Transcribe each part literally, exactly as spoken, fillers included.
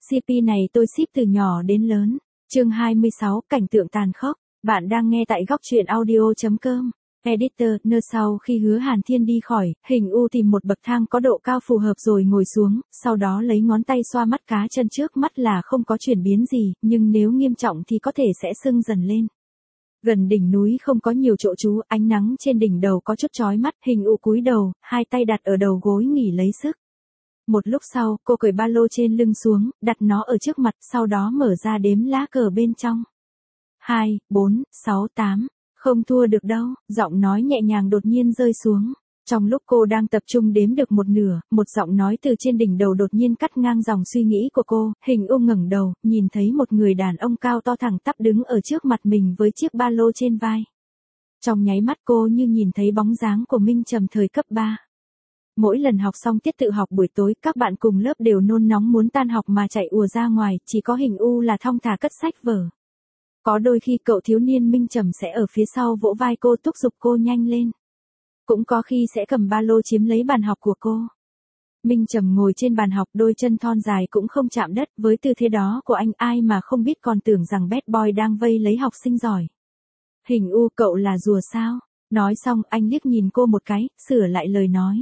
xê pê này tôi ship từ nhỏ đến lớn. Chương hai mươi sáu, cảnh tượng tàn khốc. Bạn đang nghe tại góc truyện audio chấm com. Editor, nơi sau khi Hứa Hàn Thiên đi khỏi, Hình U tìm một bậc thang có độ cao phù hợp rồi ngồi xuống, sau đó lấy ngón tay xoa mắt cá chân trước mắt là không có chuyển biến gì, nhưng nếu nghiêm trọng thì có thể sẽ sưng dần lên. Gần đỉnh núi không có nhiều chỗ trú, ánh nắng trên đỉnh đầu có chút chói mắt, Hình U cúi đầu, hai tay đặt ở đầu gối nghỉ lấy sức. Một lúc sau, cô cởi ba lô trên lưng xuống, đặt nó ở trước mặt, sau đó mở ra đếm lá cờ bên trong. hai, bốn, sáu, tám. Không thua được đâu, giọng nói nhẹ nhàng đột nhiên rơi xuống. Trong lúc cô đang tập trung đếm được một nửa, một giọng nói từ trên đỉnh đầu đột nhiên cắt ngang dòng suy nghĩ của cô. Hình U ngẩng đầu, nhìn thấy một người đàn ông cao to thẳng tắp đứng ở trước mặt mình với chiếc ba lô trên vai. Trong nháy mắt cô như nhìn thấy bóng dáng của Minh Trầm thời cấp ba. Mỗi lần học xong tiết tự học buổi tối, các bạn cùng lớp đều nôn nóng muốn tan học mà chạy ùa ra ngoài, chỉ có Hình U là thong thả cất sách vở. Có đôi khi cậu thiếu niên Minh Trầm sẽ ở phía sau vỗ vai cô thúc giục cô nhanh lên. Cũng có khi sẽ cầm ba lô chiếm lấy bàn học của cô. Minh Trầm ngồi trên bàn học, đôi chân thon dài cũng không chạm đất, với tư thế đó của anh ai mà không biết còn tưởng rằng bad boy đang vây lấy học sinh giỏi. Hình U, cậu là rùa sao? Nói xong anh liếc nhìn cô một cái, sửa lại lời nói.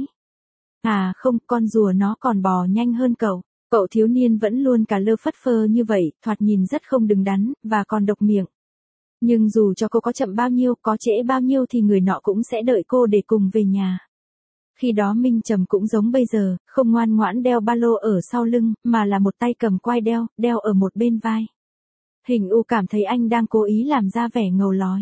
À không, con rùa nó còn bò nhanh hơn cậu. Cậu thiếu niên vẫn luôn cả lơ phất phơ như vậy, thoạt nhìn rất không đứng đắn, và còn độc miệng. Nhưng dù cho cô có chậm bao nhiêu, có trễ bao nhiêu thì người nọ cũng sẽ đợi cô để cùng về nhà. Khi đó Minh Trầm cũng giống bây giờ, không ngoan ngoãn đeo ba lô ở sau lưng, mà là một tay cầm quai đeo, đeo ở một bên vai. Hình U cảm thấy anh đang cố ý làm ra vẻ ngầu lói.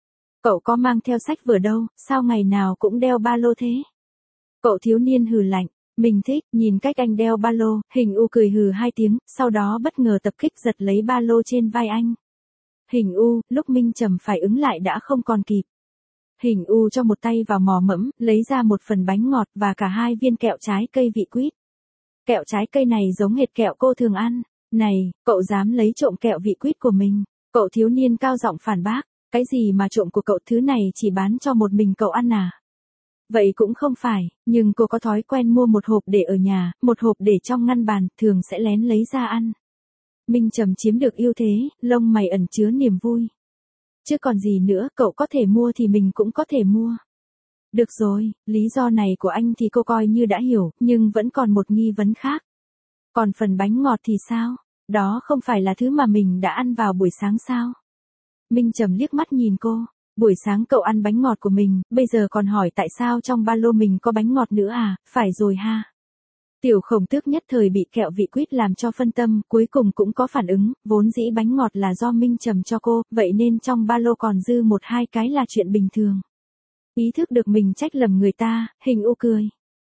Cậu có mang theo sách vở đâu, sao ngày nào cũng đeo ba lô thế? Cậu thiếu niên hừ lạnh. Mình thích, nhìn cách anh đeo ba lô. Hình U cười hừ hai tiếng, sau đó bất ngờ tập kích giật lấy ba lô trên vai anh. Hình U, lúc Minh Trầm phải ứng lại đã không còn kịp. Hình U cho một tay vào mò mẫm, lấy ra một phần bánh ngọt và cả hai viên kẹo trái cây vị quýt. Kẹo trái cây này giống hệt kẹo cô thường ăn. Này, cậu dám lấy trộm kẹo vị quýt của mình? Cậu thiếu niên cao giọng phản bác. Cái gì mà trộm của cậu, thứ này chỉ bán cho một mình cậu ăn à? Vậy cũng không phải, nhưng cô có thói quen mua một hộp để ở nhà, một hộp để trong ngăn bàn, thường sẽ lén lấy ra ăn. Minh Trầm chiếm được ưu thế, lông mày ẩn chứa niềm vui. Chứ còn gì nữa, cậu có thể mua thì mình cũng có thể mua. Được rồi, lý do này của anh thì cô coi như đã hiểu, nhưng vẫn còn một nghi vấn khác. Còn phần bánh ngọt thì sao? Đó không phải là thứ mà mình đã ăn vào buổi sáng sao? Minh Trầm liếc mắt nhìn cô. Buổi sáng cậu ăn bánh ngọt của mình, bây giờ còn hỏi tại sao trong ba lô mình có bánh ngọt nữa à, phải rồi ha. Tiểu Khổng Tước nhất thời bị kẹo vị quýt làm cho phân tâm, cuối cùng cũng có phản ứng, vốn dĩ bánh ngọt là do Minh Trầm cho cô, vậy nên trong ba lô còn dư một hai cái là chuyện bình thường. Ý thức được mình trách lầm người ta, Hình U cười.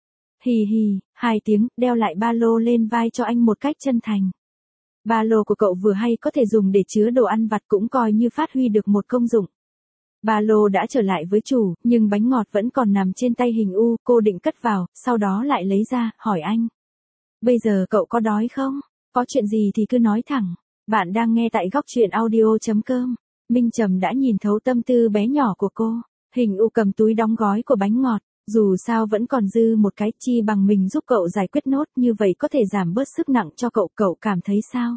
Hì hì, hai tiếng, đeo lại ba lô lên vai cho anh một cách chân thành. Ba lô của cậu vừa hay có thể dùng để chứa đồ ăn vặt, cũng coi như phát huy được một công dụng. Ba lô đã trở lại với chủ, nhưng bánh ngọt vẫn còn nằm trên tay Hình U, cô định cất vào, sau đó lại lấy ra, hỏi anh. Bây giờ cậu có đói không? Có chuyện gì thì cứ nói thẳng. Bạn đang nghe tại góc truyện audio chấm com. Minh Trầm đã nhìn thấu tâm tư bé nhỏ của cô. Hình U cầm túi đóng gói của bánh ngọt, dù sao vẫn còn dư một cái, chi bằng mình giúp cậu giải quyết nốt, như vậy có thể giảm bớt sức nặng cho cậu, cậu cảm thấy sao?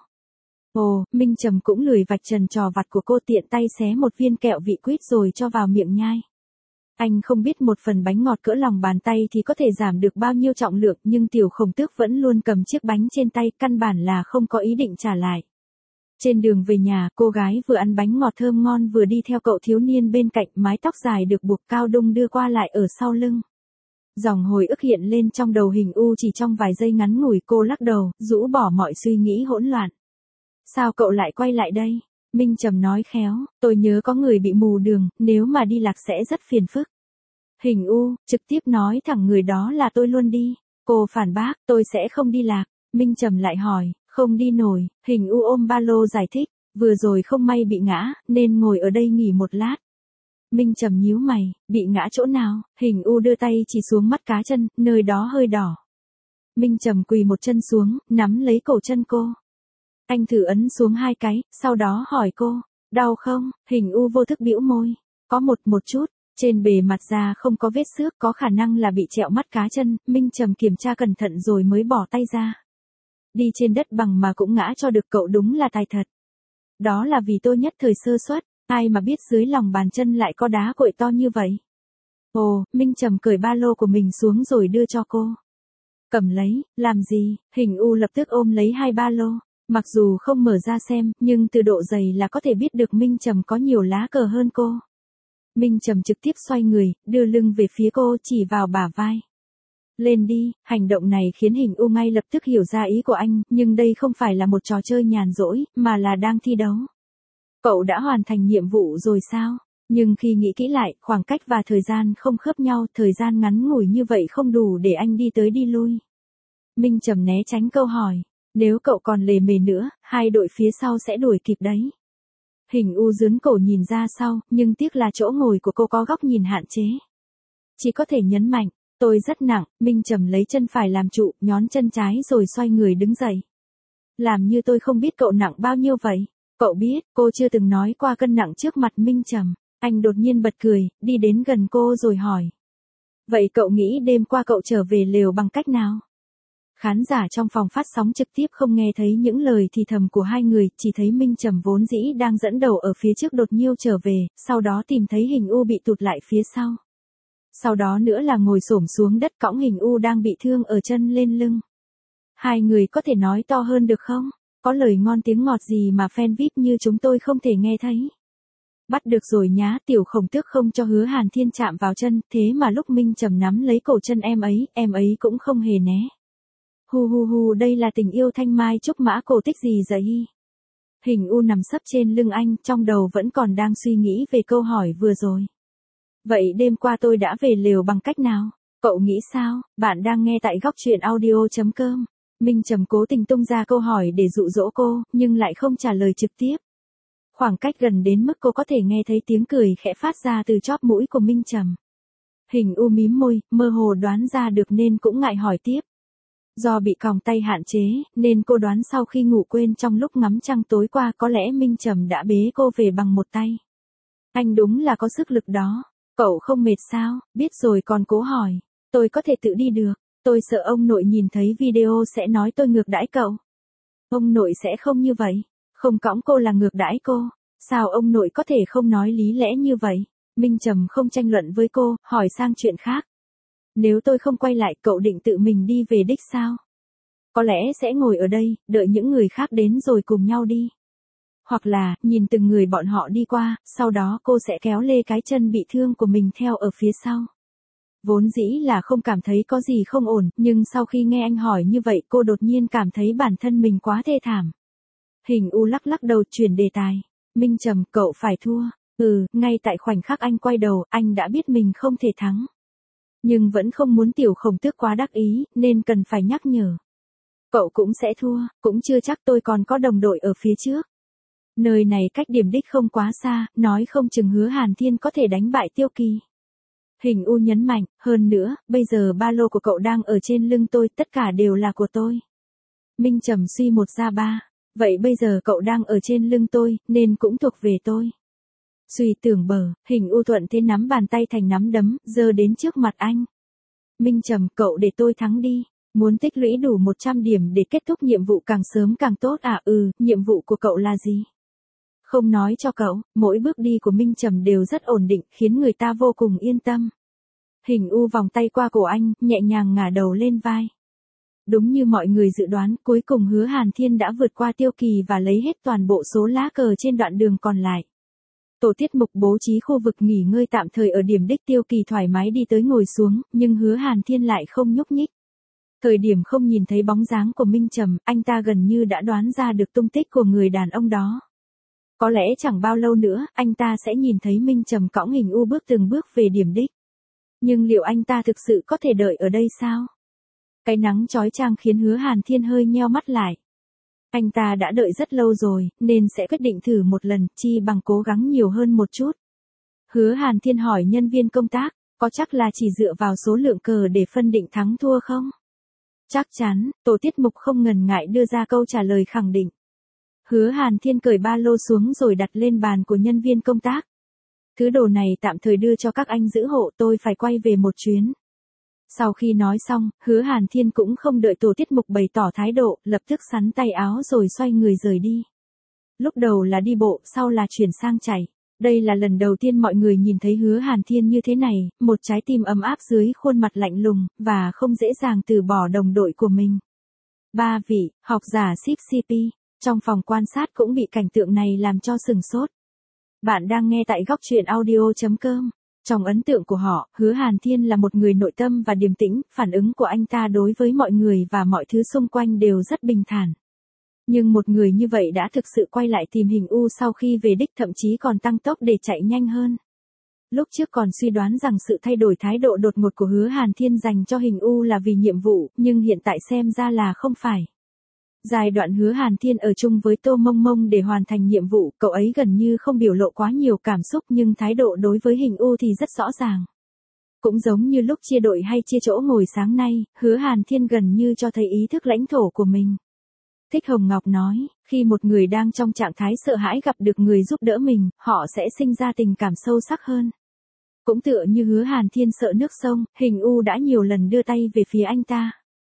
Ồ, Minh Trầm cũng lười vạch trần trò vặt của cô, tiện tay xé một viên kẹo vị quýt rồi cho vào miệng nhai. Anh không biết một phần bánh ngọt cỡ lòng bàn tay thì có thể giảm được bao nhiêu trọng lượng, nhưng Tiểu Khổng Tước vẫn luôn cầm chiếc bánh trên tay, căn bản là không có ý định trả lại. Trên đường về nhà, cô gái vừa ăn bánh ngọt thơm ngon vừa đi theo cậu thiếu niên bên cạnh, mái tóc dài được buộc cao đung đưa qua lại ở sau lưng. Dòng hồi ức hiện lên trong đầu Hình U chỉ trong vài giây ngắn ngủi, cô lắc đầu, rũ bỏ mọi suy nghĩ hỗn loạn. Sao cậu lại quay lại đây? Minh Trầm nói khéo, tôi nhớ có người bị mù đường, nếu mà đi lạc sẽ rất phiền phức. Hình U, trực tiếp nói thẳng người đó là tôi luôn đi. Cô phản bác, tôi sẽ không đi lạc. Minh Trầm lại hỏi, không đi nổi. Hình U ôm ba lô giải thích, vừa rồi không may bị ngã, nên ngồi ở đây nghỉ một lát. Minh Trầm nhíu mày, bị ngã chỗ nào? Hình U đưa tay chỉ xuống mắt cá chân, nơi đó hơi đỏ. Minh Trầm quỳ một chân xuống, nắm lấy cổ chân cô. Anh thử ấn xuống hai cái, sau đó hỏi cô, đau không? Hình U vô thức bĩu môi, có một một chút, trên bề mặt da không có vết xước, có khả năng là bị trẹo mắt cá chân. Minh Trầm kiểm tra cẩn thận rồi mới bỏ tay ra. Đi trên đất bằng mà cũng ngã cho được cậu đúng là tài thật. Đó là vì tôi nhất thời sơ suất, ai mà biết dưới lòng bàn chân lại có đá cội to như vậy. Ồ, Minh Trầm cởi ba lô của mình xuống rồi đưa cho cô. Cầm lấy, làm gì? Hình U lập tức ôm lấy hai ba lô. Mặc dù không mở ra xem, nhưng từ độ dày là có thể biết được Minh Trầm có nhiều lá cờ hơn cô. Minh Trầm trực tiếp xoay người, đưa lưng về phía cô, chỉ vào bả vai. Lên đi, hành động này khiến Hình U ngay lập tức hiểu ra ý của anh, nhưng đây không phải là một trò chơi nhàn rỗi, mà là đang thi đấu. Cậu đã hoàn thành nhiệm vụ rồi sao? Nhưng khi nghĩ kỹ lại, khoảng cách và thời gian không khớp nhau, thời gian ngắn ngủi như vậy không đủ để anh đi tới đi lui. Minh Trầm né tránh câu hỏi. Nếu cậu còn lề mề nữa, hai đội phía sau sẽ đuổi kịp đấy. Hình U dướn cổ nhìn ra sau, nhưng tiếc là chỗ ngồi của cô có góc nhìn hạn chế. Chỉ có thể nhấn mạnh, tôi rất nặng. Minh Trầm lấy chân phải làm trụ, nhón chân trái rồi xoay người đứng dậy. Làm như tôi không biết cậu nặng bao nhiêu vậy. Cậu biết, cô chưa từng nói qua cân nặng trước mặt Minh Trầm. Anh đột nhiên bật cười, đi đến gần cô rồi hỏi. Vậy cậu nghĩ đêm qua cậu trở về lều bằng cách nào? Khán giả trong phòng phát sóng trực tiếp không nghe thấy những lời thì thầm của hai người, chỉ thấy Minh Trầm vốn dĩ đang dẫn đầu ở phía trước đột nhiêu trở về, sau đó tìm thấy Hình U bị tụt lại phía sau. Sau đó nữa là ngồi xổm xuống đất cõng Hình U đang bị thương ở chân lên lưng. Hai người có thể nói to hơn được không? Có lời ngon tiếng ngọt gì mà fan vi ai pi như chúng tôi không thể nghe thấy. Bắt được rồi nhá, Tiểu Khổng Tước không cho Hứa Hàn Thiên chạm vào chân, thế mà lúc Minh Trầm nắm lấy cổ chân em ấy, em ấy cũng không hề né. Hu hu hu, đây là tình yêu thanh mai trúc mã cổ tích gì vậy? Hình U nằm sấp trên lưng anh, trong đầu vẫn còn đang suy nghĩ về câu hỏi vừa rồi. Vậy đêm qua tôi đã về lều bằng cách nào? Cậu nghĩ sao? Bạn đang nghe tại góc truyện audio chấm com. Minh Trầm cố tình tung ra câu hỏi để dụ dỗ cô, nhưng lại không trả lời trực tiếp. Khoảng cách gần đến mức cô có thể nghe thấy tiếng cười khẽ phát ra từ chóp mũi của Minh Trầm. Hình U mím môi, mơ hồ đoán ra được nên cũng ngại hỏi tiếp. Do bị còng tay hạn chế, nên cô đoán sau khi ngủ quên trong lúc ngắm trăng tối qua có lẽ Minh Trầm đã bế cô về bằng một tay. Anh đúng là có sức lực đó. Cậu không mệt sao? Biết rồi còn cố hỏi. Tôi có thể tự đi được. Tôi sợ ông nội nhìn thấy video sẽ nói tôi ngược đãi cậu. Ông nội sẽ không như vậy. Không cõng cô là ngược đãi cô. Sao ông nội có thể không nói lý lẽ như vậy? Minh Trầm không tranh luận với cô, hỏi sang chuyện khác. Nếu tôi không quay lại, cậu định tự mình đi về đích sao? Có lẽ sẽ ngồi ở đây, đợi những người khác đến rồi cùng nhau đi. Hoặc là, nhìn từng người bọn họ đi qua, sau đó cô sẽ kéo lê cái chân bị thương của mình theo ở phía sau. Vốn dĩ là không cảm thấy có gì không ổn, nhưng sau khi nghe anh hỏi như vậy cô đột nhiên cảm thấy bản thân mình quá thê thảm. Hình U lắc lắc đầu chuyển đề tài. Minh Trầm, cậu phải thua. Ừ, ngay tại khoảnh khắc anh quay đầu, anh đã biết mình không thể thắng. Nhưng vẫn không muốn Tiểu Khổng Tước quá đắc ý, nên cần phải nhắc nhở. Cậu cũng sẽ thua, cũng chưa chắc, tôi còn có đồng đội ở phía trước. Nơi này cách điểm đích không quá xa, nói không chừng Hứa Hàn Thiên có thể đánh bại Tiêu Kỳ. Hình U nhấn mạnh, hơn nữa, bây giờ ba lô của cậu đang ở trên lưng tôi, tất cả đều là của tôi. Minh Trầm suy một ra ba, vậy bây giờ cậu đang ở trên lưng tôi, nên cũng thuộc về tôi. Suy tưởng bờ, Hình U thuận thế nắm bàn tay thành nắm đấm, giơ đến trước mặt anh. Minh Trầm, cậu để tôi thắng đi. Muốn tích lũy đủ một trăm điểm để kết thúc nhiệm vụ càng sớm càng tốt à? Ừ, nhiệm vụ của cậu là gì? Không nói cho cậu, mỗi bước đi của Minh Trầm đều rất ổn định, khiến người ta vô cùng yên tâm. Hình U vòng tay qua cổ anh, nhẹ nhàng ngả đầu lên vai. Đúng như mọi người dự đoán, cuối cùng Hứa Hàn Thiên đã vượt qua Tiêu Kỳ và lấy hết toàn bộ số lá cờ trên đoạn đường còn lại. Tổ tiết mục bố trí khu vực nghỉ ngơi tạm thời ở điểm đích, Tiêu Kỳ thoải mái đi tới ngồi xuống, nhưng Hứa Hàn Thiên lại không nhúc nhích. Thời điểm không nhìn thấy bóng dáng của Minh Trầm, anh ta gần như đã đoán ra được tung tích của người đàn ông đó. Có lẽ chẳng bao lâu nữa, anh ta sẽ nhìn thấy Minh Trầm cõng Hình U bước từng bước về điểm đích. Nhưng liệu anh ta thực sự có thể đợi ở đây sao? Cái nắng chói chang khiến Hứa Hàn Thiên hơi nheo mắt lại. Anh ta đã đợi rất lâu rồi, nên sẽ quyết định thử một lần, chi bằng cố gắng nhiều hơn một chút. Hứa Hàn Thiên hỏi nhân viên công tác, có chắc là chỉ dựa vào số lượng cờ để phân định thắng thua không? Chắc chắn, tổ tiết mục không ngần ngại đưa ra câu trả lời khẳng định. Hứa Hàn Thiên cởi ba lô xuống rồi đặt lên bàn của nhân viên công tác. Thứ đồ này tạm thời đưa cho các anh giữ hộ, tôi phải quay về một chuyến. Sau khi nói xong, Hứa Hàn Thiên cũng không đợi tổ tiết mục bày tỏ thái độ, lập tức xắn tay áo rồi xoay người rời đi. Lúc đầu là đi bộ, sau là chuyển sang chạy. Đây là lần đầu tiên mọi người nhìn thấy Hứa Hàn Thiên như thế này, một trái tim ấm áp dưới khuôn mặt lạnh lùng, và không dễ dàng từ bỏ đồng đội của mình. Ba vị, học giả ship xê pê, trong phòng quan sát cũng bị cảnh tượng này làm cho sừng sốt. Bạn đang nghe tại góc truyện audio chấm com. Trong ấn tượng của họ, Hứa Hàn Thiên là một người nội tâm và điềm tĩnh, phản ứng của anh ta đối với mọi người và mọi thứ xung quanh đều rất bình thản. Nhưng một người như vậy đã thực sự quay lại tìm Hình U sau khi về đích, thậm chí còn tăng tốc để chạy nhanh hơn. Lúc trước còn suy đoán rằng sự thay đổi thái độ đột ngột của Hứa Hàn Thiên dành cho Hình U là vì nhiệm vụ, nhưng hiện tại xem ra là không phải. Giai đoạn Hứa Hàn Thiên ở chung với Tô Mông Mông để hoàn thành nhiệm vụ, cậu ấy gần như không biểu lộ quá nhiều cảm xúc, nhưng thái độ đối với Hình U thì rất rõ ràng. Cũng giống như lúc chia đội hay chia chỗ ngồi sáng nay, Hứa Hàn Thiên gần như cho thấy ý thức lãnh thổ của mình. Thích Hồng Ngọc nói, khi một người đang trong trạng thái sợ hãi gặp được người giúp đỡ mình, họ sẽ sinh ra tình cảm sâu sắc hơn. Cũng tựa như Hứa Hàn Thiên sợ nước sông, Hình U đã nhiều lần đưa tay về phía anh ta.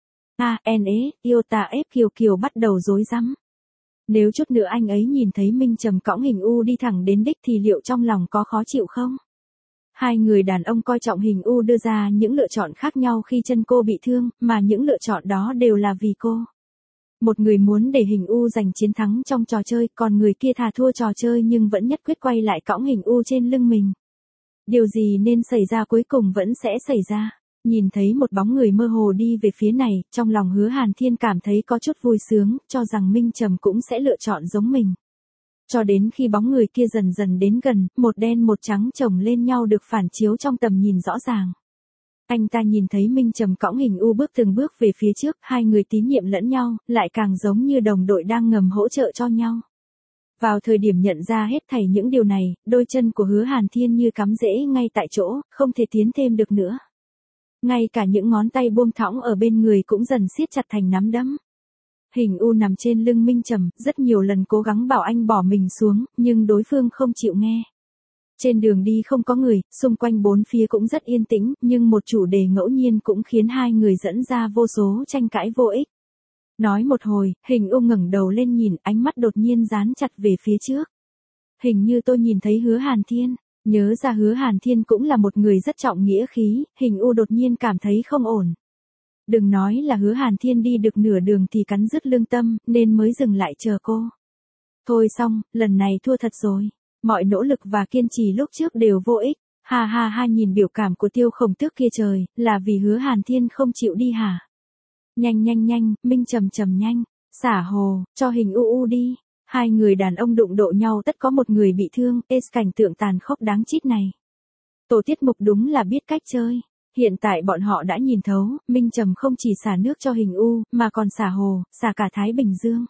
A, N, E, Iota F Kiều Kiều bắt đầu rối rắm. Nếu chút nữa anh ấy nhìn thấy Minh Trầm cõng Hình U đi thẳng đến đích thì liệu trong lòng có khó chịu không? Hai người đàn ông coi trọng Hình U đưa ra những lựa chọn khác nhau khi chân cô bị thương, mà những lựa chọn đó đều là vì cô. Một người muốn để Hình U giành chiến thắng trong trò chơi, còn người kia thà thua trò chơi nhưng vẫn nhất quyết quay lại cõng Hình U trên lưng mình. Điều gì nên xảy ra cuối cùng vẫn sẽ xảy ra. Nhìn thấy một bóng người mơ hồ đi về phía này, trong lòng Hứa Hàn Thiên cảm thấy có chút vui sướng, cho rằng Minh Trầm cũng sẽ lựa chọn giống mình. Cho đến khi bóng người kia dần dần đến gần, một đen một trắng chồng lên nhau được phản chiếu trong tầm nhìn rõ ràng. Anh ta nhìn thấy Minh Trầm cõng Hình U bước từng bước về phía trước, hai người tín nhiệm lẫn nhau, lại càng giống như đồng đội đang ngầm hỗ trợ cho nhau. Vào thời điểm nhận ra hết thảy những điều này, đôi chân của Hứa Hàn Thiên như cắm rễ ngay tại chỗ, không thể tiến thêm được nữa. Ngay cả những ngón tay buông thõng ở bên người cũng dần siết chặt thành nắm đấm. Hình U nằm trên lưng Minh Trầm, rất nhiều lần cố gắng bảo anh bỏ mình xuống, nhưng đối phương không chịu nghe. Trên đường đi không có người, xung quanh bốn phía cũng rất yên tĩnh, nhưng một chủ đề ngẫu nhiên cũng khiến hai người dẫn ra vô số tranh cãi vô ích. Nói một hồi, Hình U ngẩng đầu lên nhìn, ánh mắt đột nhiên dán chặt về phía trước. Hình như tôi nhìn thấy Hứa Hàn Thiên. Nhớ ra Hứa Hàn Thiên cũng là một người rất trọng nghĩa khí, Hình U đột nhiên cảm thấy không ổn. Đừng nói là Hứa Hàn Thiên đi được nửa đường thì cắn rứt lương tâm, nên mới dừng lại chờ cô. Thôi xong, lần này thua thật rồi. Mọi nỗ lực và kiên trì lúc trước đều vô ích. Ha ha ha, nhìn biểu cảm của Tiêu Khổng Tước kia, trời, là vì Hứa Hàn Thiên không chịu đi hả? Nhanh nhanh nhanh, Minh Trầm Trầm nhanh, xả hồ, cho Hình U U đi. Hai người đàn ông đụng độ nhau tất có một người bị thương, ê cảnh tượng tàn khốc đáng chít này. Tổ tiết mục đúng là biết cách chơi. Hiện tại bọn họ đã nhìn thấu, Minh Trầm không chỉ xả nước cho Hình U, mà còn xả hồ, xả cả Thái Bình Dương.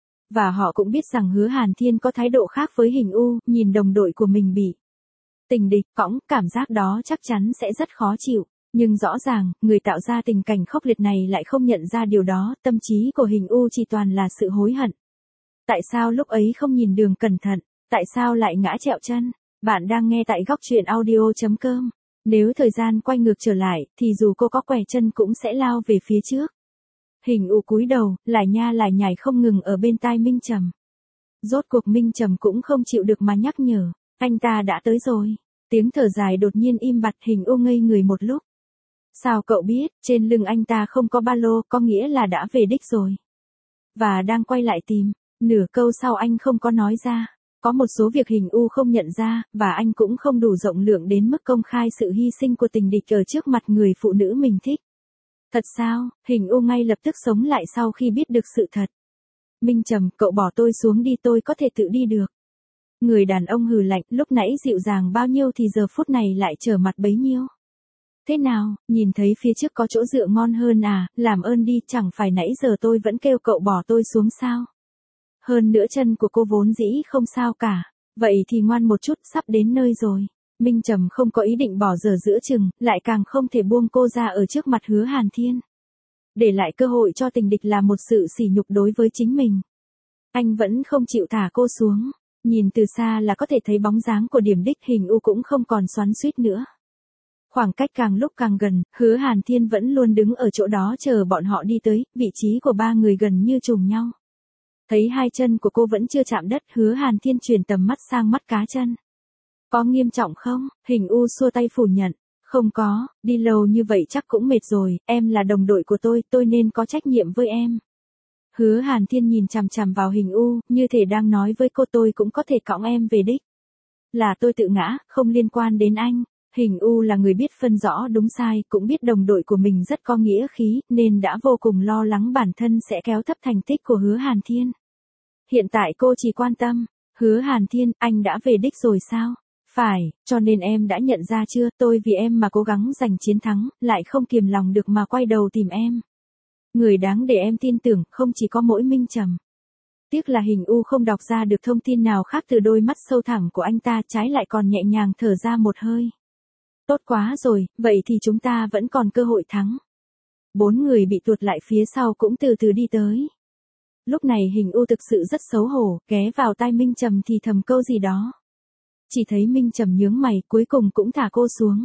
Và họ cũng biết rằng Hứa Hàn Thiên có thái độ khác với Hình U, nhìn đồng đội của mình bị tình địch cõng, cảm giác đó chắc chắn sẽ rất khó chịu. Nhưng rõ ràng, người tạo ra tình cảnh khốc liệt này lại không nhận ra điều đó, tâm trí của Hình U chỉ toàn là sự hối hận. Tại sao lúc ấy không nhìn đường cẩn thận? Tại sao lại ngã trẹo chân? Bạn đang nghe tại góc truyện audio chấm com. Nếu thời gian quay ngược trở lại, thì dù cô có què chân cũng sẽ lao về phía trước. Hình U cúi đầu, lải nha lải nhải không ngừng ở bên tai Minh Trầm. Rốt cuộc Minh Trầm cũng không chịu được mà nhắc nhở, anh ta đã tới rồi. Tiếng thở dài đột nhiên im bặt, Hình U ngây người một lúc. Sao cậu biết, trên lưng anh ta không có ba lô, có nghĩa là đã về đích rồi. Và đang quay lại tìm. Nửa câu sau anh không có nói ra. Có một số việc Hình U không nhận ra, và anh cũng không đủ rộng lượng đến mức công khai sự hy sinh của tình địch ở trước mặt người phụ nữ mình thích. Thật sao? Hình U ngay lập tức sống lại sau khi biết được sự thật. Minh Trầm, cậu bỏ tôi xuống đi, tôi có thể tự đi được. Người đàn ông hừ lạnh, lúc nãy dịu dàng bao nhiêu thì giờ phút này lại trở mặt bấy nhiêu. Thế nào, nhìn thấy phía trước có chỗ dựa ngon hơn à, làm ơn đi, chẳng phải nãy giờ tôi vẫn kêu cậu bỏ tôi xuống sao? Hơn nữa chân của cô vốn dĩ không sao cả, vậy thì ngoan một chút, sắp đến nơi rồi. Minh Trầm không có ý định bỏ dở giữa chừng, lại càng không thể buông cô ra ở trước mặt Hứa Hàn Thiên. Để lại cơ hội cho tình địch là một sự sỉ nhục đối với chính mình. Anh vẫn không chịu thả cô xuống, nhìn từ xa là có thể thấy bóng dáng của điểm đích. Hình U cũng không còn xoắn xuýt nữa. Khoảng cách càng lúc càng gần, Hứa Hàn Thiên vẫn luôn đứng ở chỗ đó chờ bọn họ đi tới, vị trí của ba người gần như trùng nhau. Thấy hai chân của cô vẫn chưa chạm đất, Hứa Hàn Thiên chuyển tầm mắt sang mắt cá chân. Có nghiêm trọng không? Hình U xua tay phủ nhận. Không có, đi lâu như vậy chắc cũng mệt rồi, em là đồng đội của tôi, tôi nên có trách nhiệm với em. Hứa Hàn Thiên nhìn chằm chằm vào Hình U, như thể đang nói với cô tôi cũng có thể cõng em về đích. Là tôi tự ngã, không liên quan đến anh. Hình U là người biết phân rõ đúng sai, cũng biết đồng đội của mình rất có nghĩa khí, nên đã vô cùng lo lắng bản thân sẽ kéo thấp thành tích của Hứa Hàn Thiên. Hiện tại cô chỉ quan tâm, Hứa Hàn Thiên, anh đã về đích rồi sao? Phải, cho nên em đã nhận ra chưa, tôi vì em mà cố gắng giành chiến thắng, lại không kiềm lòng được mà quay đầu tìm em. Người đáng để em tin tưởng, không chỉ có mỗi Minh Trầm. Tiếc là Hình U không đọc ra được thông tin nào khác từ đôi mắt sâu thẳm của anh ta, trái lại còn nhẹ nhàng thở ra một hơi. Tốt quá rồi, vậy thì chúng ta vẫn còn cơ hội thắng. Bốn người bị tuột lại phía sau cũng từ từ đi tới. Lúc này Hình U thực sự rất xấu hổ, ghé vào tai Minh Trầm thì thầm câu gì đó. Chỉ thấy Minh Trầm nhướng mày, cuối cùng cũng thả cô xuống.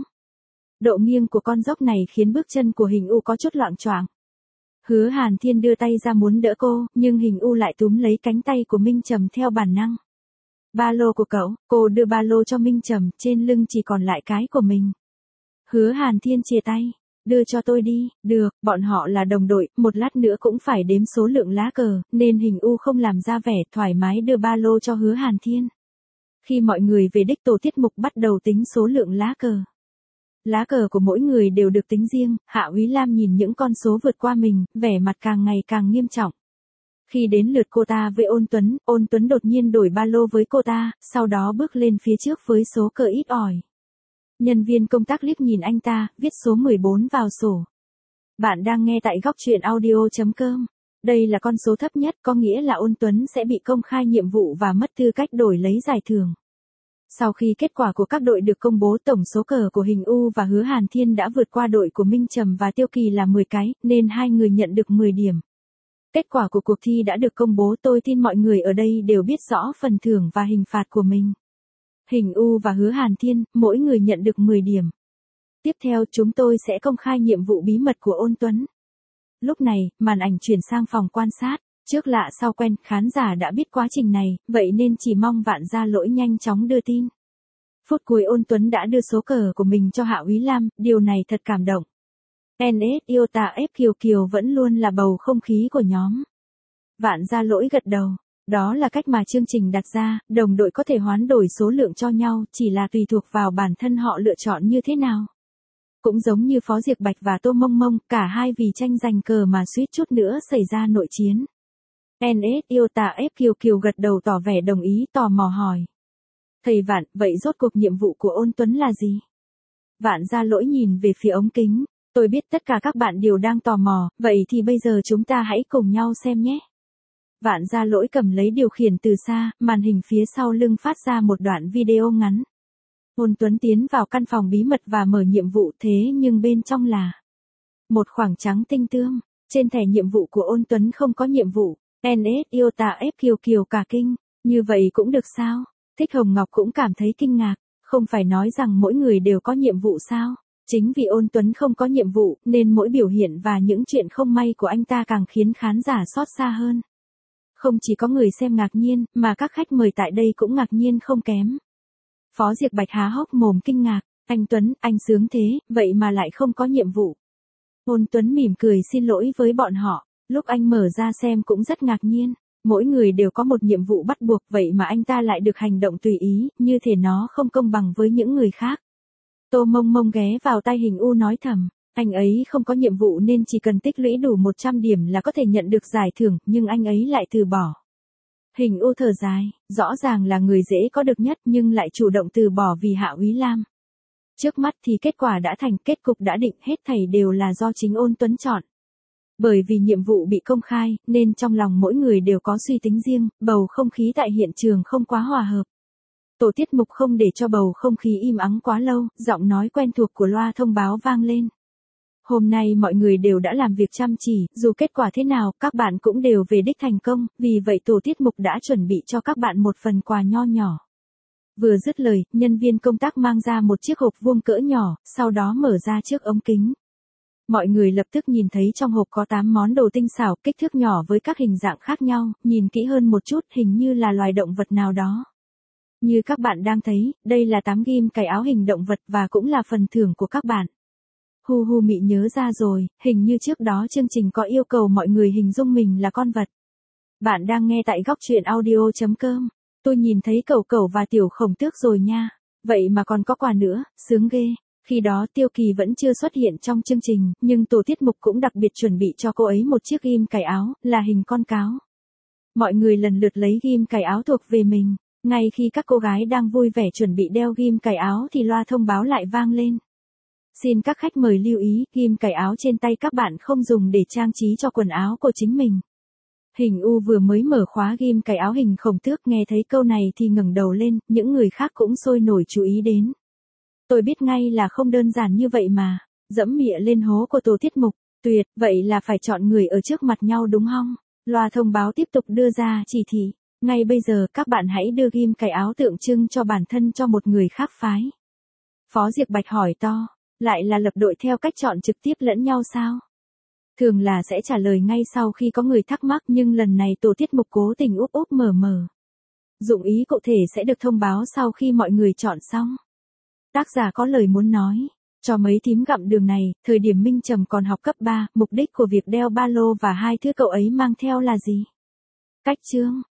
Độ nghiêng của con dốc này khiến bước chân của Hình U có chút loạng choạng. Hứa Hàn Thiên đưa tay ra muốn đỡ cô, nhưng Hình U lại túm lấy cánh tay của Minh Trầm theo bản năng. Ba lô của cậu, cô đưa ba lô cho Minh Trầm, trên lưng chỉ còn lại cái của mình. Hứa Hàn Thiên chìa tay, đưa cho tôi đi, được, bọn họ là đồng đội, một lát nữa cũng phải đếm số lượng lá cờ, nên Hình U không làm ra vẻ, thoải mái đưa ba lô cho Hứa Hàn Thiên. Khi mọi người về đích, tổ tiết mục bắt đầu tính số lượng lá cờ. Lá cờ của mỗi người đều được tính riêng, Hạ Úy Lam nhìn những con số vượt qua mình, vẻ mặt càng ngày càng nghiêm trọng. Khi đến lượt cô ta với Ôn Tuấn, Ôn Tuấn đột nhiên đổi ba lô với cô ta, sau đó bước lên phía trước với số cờ ít ỏi. Nhân viên công tác liếc nhìn anh ta, viết số mười bốn vào sổ. Bạn đang nghe tại góc truyện audio chấm com. Đây là con số thấp nhất, có nghĩa là Ôn Tuấn sẽ bị công khai nhiệm vụ và mất tư cách đổi lấy giải thưởng. Sau khi kết quả của các đội được công bố, tổng số cờ của Hình U và Hứa Hàn Thiên đã vượt qua đội của Minh Trầm và Tiêu Kỳ là mười cái, nên hai người nhận được mười điểm. Kết quả của cuộc thi đã được công bố, tôi tin mọi người ở đây đều biết rõ phần thưởng và hình phạt của mình. Hình U và Hứa Hàn Thiên, mỗi người nhận được mười điểm. Tiếp theo chúng tôi sẽ công khai nhiệm vụ bí mật của Ôn Tuấn. Lúc này, màn ảnh chuyển sang phòng quan sát. Trước lạ sau quen, khán giả đã biết quá trình này, vậy nên chỉ mong Vạn Gia Lỗi nhanh chóng đưa tin. Phút cuối Ôn Tuấn đã đưa số cờ của mình cho Hạ Úy Lam, điều này thật cảm động. en ét Iota F Kiều Kiều vẫn luôn là bầu không khí của nhóm. Vạn Gia Lỗi gật đầu. Đó là cách mà chương trình đặt ra, đồng đội có thể hoán đổi số lượng cho nhau, chỉ là tùy thuộc vào bản thân họ lựa chọn như thế nào. Cũng giống như Phó Diệc Bạch và Tô Mông Mông, cả hai vì tranh giành cờ mà suýt chút nữa xảy ra nội chiến. en ét Iota F Kiều Kiều gật đầu tỏ vẻ đồng ý, tò mò hỏi. Thầy Vạn, vậy rốt cuộc nhiệm vụ của Ôn Tuấn là gì? Vạn Gia Lỗi nhìn về phía ống kính. Tôi biết tất cả các bạn đều đang tò mò, vậy thì bây giờ chúng ta hãy cùng nhau xem nhé. Vạn Gia Lỗi cầm lấy điều khiển từ xa, màn hình phía sau lưng phát ra một đoạn video ngắn. Ôn Tuấn tiến vào căn phòng bí mật và mở nhiệm vụ, thế nhưng bên trong là một khoảng trắng tinh tươm. Trên thẻ nhiệm vụ của Ôn Tuấn không có nhiệm vụ. en ét Iota F Kiều Kiều cả kinh. Như vậy cũng được sao? Thích Hồng Ngọc cũng cảm thấy kinh ngạc. Không phải nói rằng mỗi người đều có nhiệm vụ sao? Chính vì Ôn Tuấn không có nhiệm vụ, nên mỗi biểu hiện và những chuyện không may của anh ta càng khiến khán giả xót xa hơn. Không chỉ có người xem ngạc nhiên, mà các khách mời tại đây cũng ngạc nhiên không kém. Phó Diệc Bạch há hốc mồm kinh ngạc. Anh Tuấn, anh sướng thế, vậy mà lại không có nhiệm vụ. Ôn Tuấn mỉm cười xin lỗi với bọn họ. Lúc anh mở ra xem cũng rất ngạc nhiên. Mỗi người đều có một nhiệm vụ bắt buộc, vậy mà anh ta lại được hành động tùy ý, như thể nó không công bằng với những người khác. Tô Mông Mông ghé vào tai Hình U nói thầm. Anh ấy không có nhiệm vụ nên chỉ cần tích lũy đủ một trăm điểm là có thể nhận được giải thưởng, nhưng anh ấy lại từ bỏ. Hình U thở dài, rõ ràng là người dễ có được nhất nhưng lại chủ động từ bỏ vì Hạ Úy Lam. Trước mắt thì kết quả đã thành, kết cục đã định, hết thảy đều là do chính Ôn Tuấn chọn. Bởi vì nhiệm vụ bị công khai, nên trong lòng mỗi người đều có suy tính riêng, bầu không khí tại hiện trường không quá hòa hợp. Tổ tiết mục không để cho bầu không khí im ắng quá lâu, giọng nói quen thuộc của loa thông báo vang lên. Hôm nay mọi người đều đã làm việc chăm chỉ, dù kết quả thế nào, các bạn cũng đều về đích thành công, vì vậy tổ tiết mục đã chuẩn bị cho các bạn một phần quà nho nhỏ. Vừa dứt lời, nhân viên công tác mang ra một chiếc hộp vuông cỡ nhỏ, sau đó mở ra trước ống kính. Mọi người lập tức nhìn thấy trong hộp có tám món đồ tinh xảo, kích thước nhỏ với các hình dạng khác nhau, nhìn kỹ hơn một chút hình như là loài động vật nào đó. Như các bạn đang thấy, đây là tám ghim cài áo hình động vật và cũng là phần thưởng của các bạn. Hu hu Mị nhớ ra rồi, hình như trước đó chương trình có yêu cầu mọi người hình dung mình là con vật. Bạn đang nghe tại góc truyện audio chấm com. Tôi nhìn thấy cẩu cẩu và tiểu khổng tước rồi nha. Vậy mà còn có quà nữa, sướng ghê. Khi đó Tiêu Kỳ vẫn chưa xuất hiện trong chương trình, nhưng tổ tiết mục cũng đặc biệt chuẩn bị cho cô ấy một chiếc ghim cài áo, là hình con cáo. Mọi người lần lượt lấy ghim cài áo thuộc về mình. Ngay khi các cô gái đang vui vẻ chuẩn bị đeo ghim cài áo thì loa thông báo lại vang lên. Xin các khách mời lưu ý, ghim cài áo trên tay các bạn không dùng để trang trí cho quần áo của chính mình. Hình U vừa mới mở khóa ghim cài áo hình khổng tước, nghe thấy câu này thì ngẩng đầu lên, những người khác cũng sôi nổi chú ý đến. Tôi biết ngay là không đơn giản như vậy mà, dẫm mịa lên hố của tổ tiết mục, tuyệt, vậy là phải chọn người ở trước mặt nhau đúng không? Loa thông báo tiếp tục đưa ra chỉ thị, ngay bây giờ các bạn hãy đưa ghim cài áo tượng trưng cho bản thân cho một người khác phái. Phó Diệp Bạch hỏi to, lại là lập đội theo cách chọn trực tiếp lẫn nhau sao? Thường là sẽ trả lời ngay sau khi có người thắc mắc, nhưng lần này tổ tiết mục cố tình úp úp mở mở. Dụng ý cụ thể sẽ được thông báo sau khi mọi người chọn xong. Tác giả có lời muốn nói, cho mấy thím gặm đường này, thời điểm Minh Trầm còn học cấp ba, mục đích của việc đeo ba lô và hai thứ cậu ấy mang theo là gì? Cách chương,